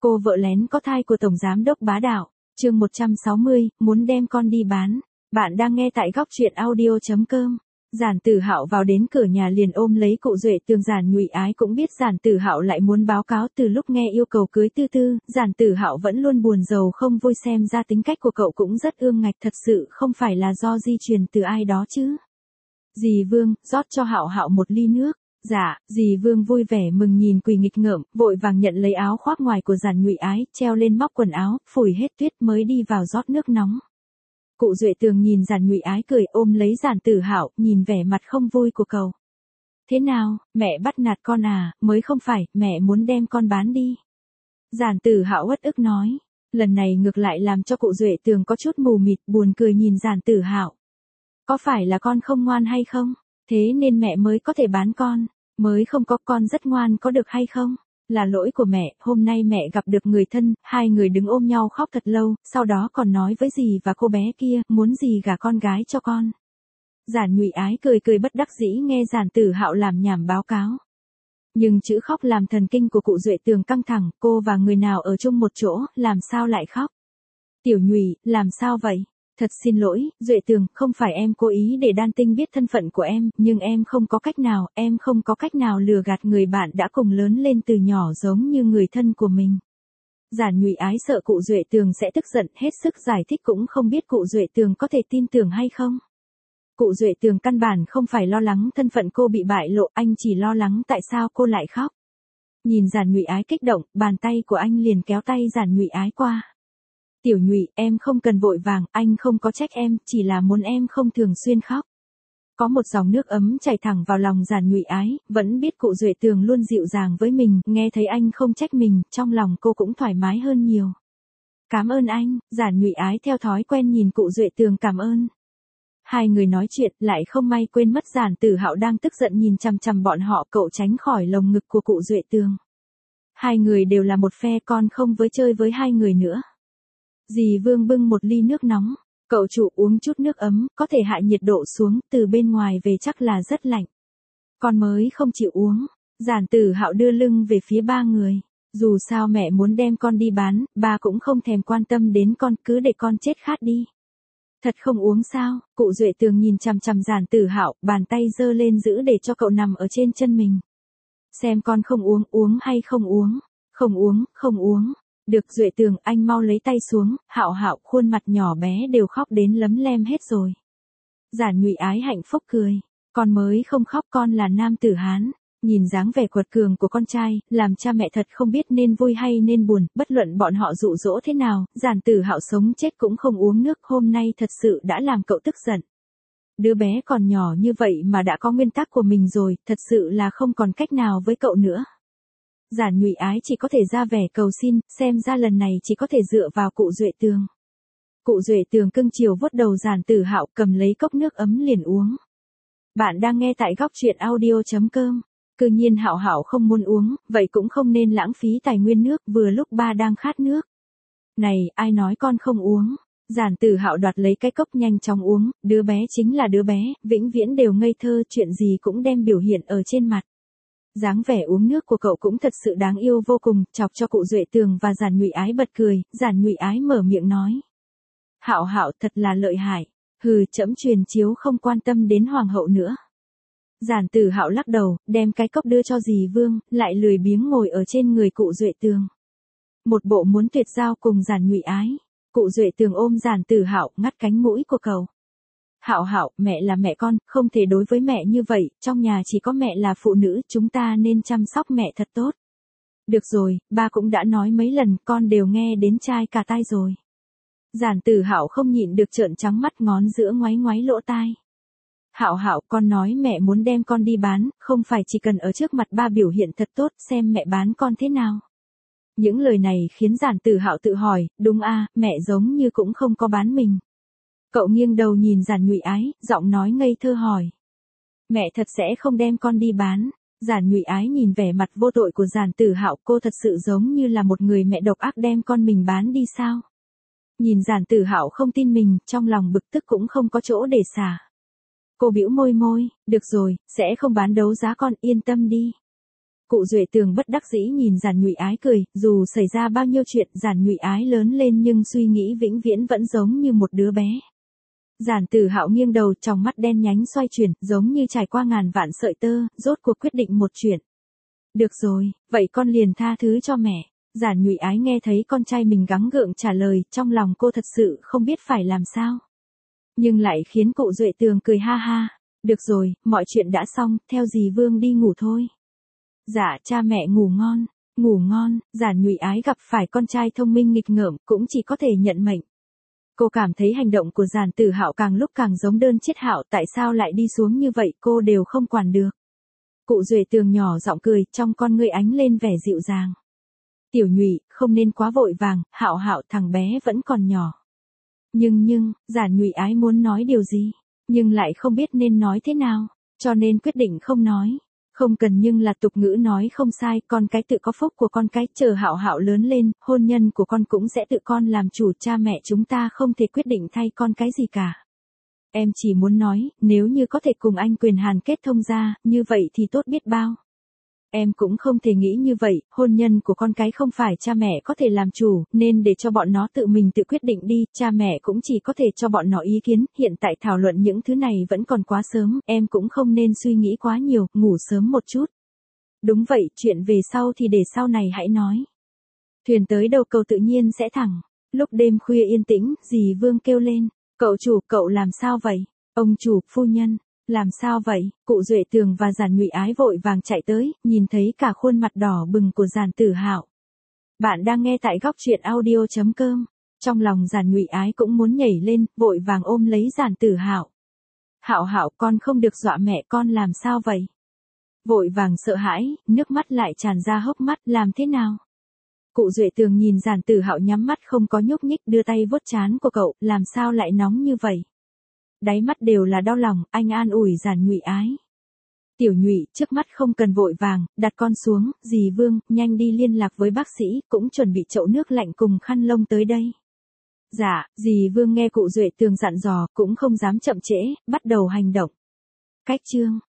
Cô vợ lén có thai của Tổng Giám đốc bá đạo. Chương 160, muốn đem con đi bán. Bạn đang nghe tại góc truyện audio.com. Giản Tử Hạo vào đến cửa nhà liền ôm lấy cụ Duệ Tường. Giản Nhụy Ái cũng biết Giản Tử Hạo lại muốn báo cáo. Từ lúc nghe yêu cầu cưới Tư Tư, Giản Tử Hạo vẫn luôn buồn rầu không vui, xem ra tính cách của cậu cũng rất ương ngạnh, thật sự không phải là do di truyền từ ai đó chứ. Dì Vương, rót cho Hạo Hạo một ly nước. Dạ, dì Vương vui vẻ mừng nhìn quỳ nghịch ngợm, vội vàng nhận lấy áo khoác ngoài của Giản Nhụy Ái, treo lên móc quần áo, phủi hết tuyết mới đi vào rót nước nóng. Cụ Duệ Tường nhìn Giản Nhụy Ái cười, ôm lấy Giản Tử Hạo, nhìn vẻ mặt không vui của cậu. Thế nào, mẹ bắt nạt con à? Mới không phải, mẹ muốn đem con bán đi. Giản Tử Hạo uất ức nói. Lần này ngược lại làm cho cụ Duệ Tường có chút mù mịt, buồn cười nhìn Giản Tử Hạo. Có phải là con không ngoan hay không? Thế nên mẹ mới có thể bán con. Mới không có, con rất ngoan có được hay không? Là lỗi của mẹ, hôm nay mẹ gặp được người thân, hai người đứng ôm nhau khóc thật lâu, sau đó còn nói với dì và cô bé kia, muốn dì gả con gái cho con. Giản Nhụy Ái cười cười bất đắc dĩ nghe Giản Tử Hạo làm nhảm báo cáo. Nhưng chữ khóc làm thần kinh của cụ Duệ Tường căng thẳng, cô và người nào ở chung một chỗ, làm sao lại khóc? Tiểu Nhụy, làm sao vậy? Thật xin lỗi, Duệ Tường, không phải em cố ý để Đan Tinh biết thân phận của em, nhưng em không có cách nào lừa gạt người bạn đã cùng lớn lên từ nhỏ giống như người thân của mình. Giản Nhụy Ái sợ cụ Duệ Tường sẽ tức giận, hết sức giải thích cũng không biết cụ Duệ Tường có thể tin tưởng hay không. Cụ Duệ Tường căn bản không phải lo lắng thân phận cô bị bại lộ, anh chỉ lo lắng tại sao cô lại khóc. Nhìn Giản Nhụy Ái kích động, bàn tay của anh liền kéo tay Giản Nhụy Ái qua. Tiểu Nhụy, em không cần vội vàng, anh không có trách em, chỉ là muốn em không thường xuyên khóc. Có một dòng nước ấm chảy thẳng vào lòng Giản Nhụy Ái, vẫn biết cụ Duệ Tường luôn dịu dàng với mình, nghe thấy anh không trách mình, trong lòng cô cũng thoải mái hơn nhiều. Cảm ơn anh, Giản Nhụy Ái theo thói quen nhìn cụ Duệ Tường cảm ơn. Hai người nói chuyện, lại không may quên mất Giản Tử Hạo đang tức giận nhìn chằm chằm bọn họ, cậu tránh khỏi lồng ngực của cụ Duệ Tường. Hai người đều là một phe, con không với chơi với hai người nữa. Dì Vương bưng một ly nước nóng, cậu chủ uống chút nước ấm, có thể hạ nhiệt độ xuống, từ bên ngoài về chắc là rất lạnh. Con mới không chịu uống. Giản Tử Hạo đưa lưng về phía ba người. Dù sao mẹ muốn đem con đi bán, ba cũng không thèm quan tâm đến con, cứ để con chết khát đi. Thật không uống sao? Cụ Duệ Tường nhìn chằm chằm Giản Tử Hạo, bàn tay giơ lên giữ để cho cậu nằm ở trên chân mình. Xem con không uống, uống hay không uống? Không uống. Được Duệ Tường, anh mau lấy tay xuống, Hạo Hạo, khuôn mặt nhỏ bé đều khóc đến lấm lem hết rồi. Giản Nhụy Ái hạnh phúc cười, con mới không khóc, con là nam tử Hán. Nhìn dáng vẻ quật cường của con trai, làm cha mẹ thật không biết nên vui hay nên buồn, bất luận bọn họ dụ dỗ thế nào, Giản Tử Hạo sống chết cũng không uống nước, hôm nay thật sự đã làm cậu tức giận. Đứa bé còn nhỏ như vậy mà đã có nguyên tắc của mình rồi, thật sự là không còn cách nào với cậu nữa. Giản Nhụy Ái chỉ có thể ra vẻ cầu xin, xem ra lần này chỉ có thể dựa vào cụ Duệ Tường. Cụ Duệ Tường cưng chiều vuốt đầu Giản Tử Hạo, cầm lấy cốc nước ấm liền uống. Bạn đang nghe tại góc truyện audio.com. Cứ nhiên Hạo Hạo không muốn uống, vậy cũng không nên lãng phí tài nguyên nước, vừa lúc ba đang khát nước. Này, ai nói con không uống? Giản Tử Hạo đoạt lấy cái cốc nhanh chóng uống, đứa bé chính là đứa bé, vĩnh viễn đều ngây thơ, chuyện gì cũng đem biểu hiện ở trên mặt. Dáng vẻ uống nước của cậu cũng thật sự đáng yêu vô cùng, chọc cho cụ Duệ Tường và Giản Nhụy Ái bật cười. Giản Nhụy Ái mở miệng nói. Hạo Hạo thật là lợi hại, hừ, trẫm truyền chiếu không quan tâm đến hoàng hậu nữa. Giản Tử Hạo lắc đầu, đem cái cốc đưa cho dì Vương, lại lười biếng ngồi ở trên người cụ Duệ Tường. Một bộ muốn tuyệt giao cùng Giản Nhụy Ái. Cụ Duệ Tường ôm Giản Tử Hạo, ngắt cánh mũi của cậu. Hạo Hạo, mẹ là mẹ con, không thể đối với mẹ như vậy, trong nhà chỉ có mẹ là phụ nữ, chúng ta nên chăm sóc mẹ thật tốt. Được rồi, ba cũng đã nói mấy lần, con đều nghe đến chai cả tai rồi. Giản Tử Hạo không nhịn được trợn trắng mắt, ngón giữa ngoáy ngoáy lỗ tai. Hạo Hạo, con nói mẹ muốn đem con đi bán, không phải chỉ cần ở trước mặt ba biểu hiện thật tốt, xem mẹ bán con thế nào. Những lời này khiến Giản Tử Hạo tự hỏi, đúng a, mẹ giống như cũng không có bán mình. Cậu nghiêng đầu nhìn Giản Nhụy Ái, giọng nói ngây thơ hỏi. Mẹ thật sẽ không đem con đi bán. Giản Nhụy Ái nhìn vẻ mặt vô tội của Giản Tử Hạo, cô thật sự giống như là một người mẹ độc ác đem con mình bán đi sao? Nhìn Giản Tử Hạo không tin mình, trong lòng bực tức cũng không có chỗ để xả. Cô bĩu môi, được rồi, sẽ không bán đấu giá con, yên tâm đi. Cụ Duệ Tường bất đắc dĩ nhìn Giản Nhụy Ái cười, dù xảy ra bao nhiêu chuyện Giản Nhụy Ái lớn lên nhưng suy nghĩ vĩnh viễn vẫn giống như một đứa bé. Giản Tử Hạo nghiêng đầu, tròng mắt đen nhánh xoay chuyển, giống như trải qua ngàn vạn sợi tơ, rốt cuộc quyết định một chuyện. Được rồi, vậy con liền tha thứ cho mẹ. Giản Nhụy Ái nghe thấy con trai mình gắng gượng trả lời, trong lòng cô thật sự không biết phải làm sao. Nhưng lại khiến cụ Duệ Tường cười ha ha. Được rồi, mọi chuyện đã xong, theo dì Vương đi ngủ thôi. Dạ, cha mẹ ngủ ngon. Ngủ ngon. Giản Nhụy Ái gặp phải con trai thông minh nghịch ngợm, cũng chỉ có thể nhận mệnh. Cô cảm thấy hành động của Giản Tử Hạo càng lúc càng giống đơn chiết hạo, tại sao lại đi xuống như vậy cô đều không quản được. Cụ Duệ Tường nhỏ giọng cười, trong con ngươi ánh lên vẻ dịu dàng. Tiểu Nhụy, không nên quá vội vàng, Hạo Hạo thằng bé vẫn còn nhỏ. Nhưng, Giản Nhụy Ái muốn nói điều gì, nhưng lại không biết nên nói thế nào, cho nên quyết định không nói. Không cần, nhưng là tục ngữ nói không sai, con cái tự có phúc của con cái, chờ Hạo Hạo lớn lên, hôn nhân của con cũng sẽ tự con làm chủ, cha mẹ chúng ta không thể quyết định thay con cái gì cả. Em chỉ muốn nói, nếu như có thể cùng anh Quyền Hàn kết thông ra, như vậy thì tốt biết bao. Em cũng không thể nghĩ như vậy, hôn nhân của con cái không phải cha mẹ có thể làm chủ, nên để cho bọn nó tự mình tự quyết định đi, cha mẹ cũng chỉ có thể cho bọn nó ý kiến, hiện tại thảo luận những thứ này vẫn còn quá sớm, em cũng không nên suy nghĩ quá nhiều, ngủ sớm một chút. Đúng vậy, chuyện về sau thì để sau này hãy nói. Thuyền tới đầu cầu tự nhiên sẽ thẳng. Lúc đêm khuya yên tĩnh, dì Vương kêu lên, cậu chủ, cậu làm sao vậy? Ông chủ, phu nhân. Làm sao vậy? Cụ Duệ Tường và Giản Nhụy Ái vội vàng chạy tới, nhìn thấy cả khuôn mặt đỏ bừng của Giản Tử Hạo. Bạn đang nghe tại góc truyện audio.com. Trong lòng Giản Nhụy Ái cũng muốn nhảy lên, vội vàng ôm lấy Giản Tử Hạo. Hạo Hạo, con không được dọa mẹ, con làm sao vậy? Vội vàng sợ hãi, nước mắt lại tràn ra hốc mắt, làm thế nào? Cụ Duệ Tường nhìn Giản Tử Hạo nhắm mắt không có nhúc nhích, đưa tay vuốt trán của cậu, làm sao lại nóng như vậy? Đáy mắt đều là đau lòng, anh an ủi Giản Nhụy Ái. Tiểu Nhụy, trước mắt không cần vội vàng, đặt con xuống, dì Vương, nhanh đi liên lạc với bác sĩ, cũng chuẩn bị chậu nước lạnh cùng khăn lông tới đây. Dạ, dì Vương nghe cụ Duệ Tường dặn dò, cũng không dám chậm trễ, bắt đầu hành động. Cách chương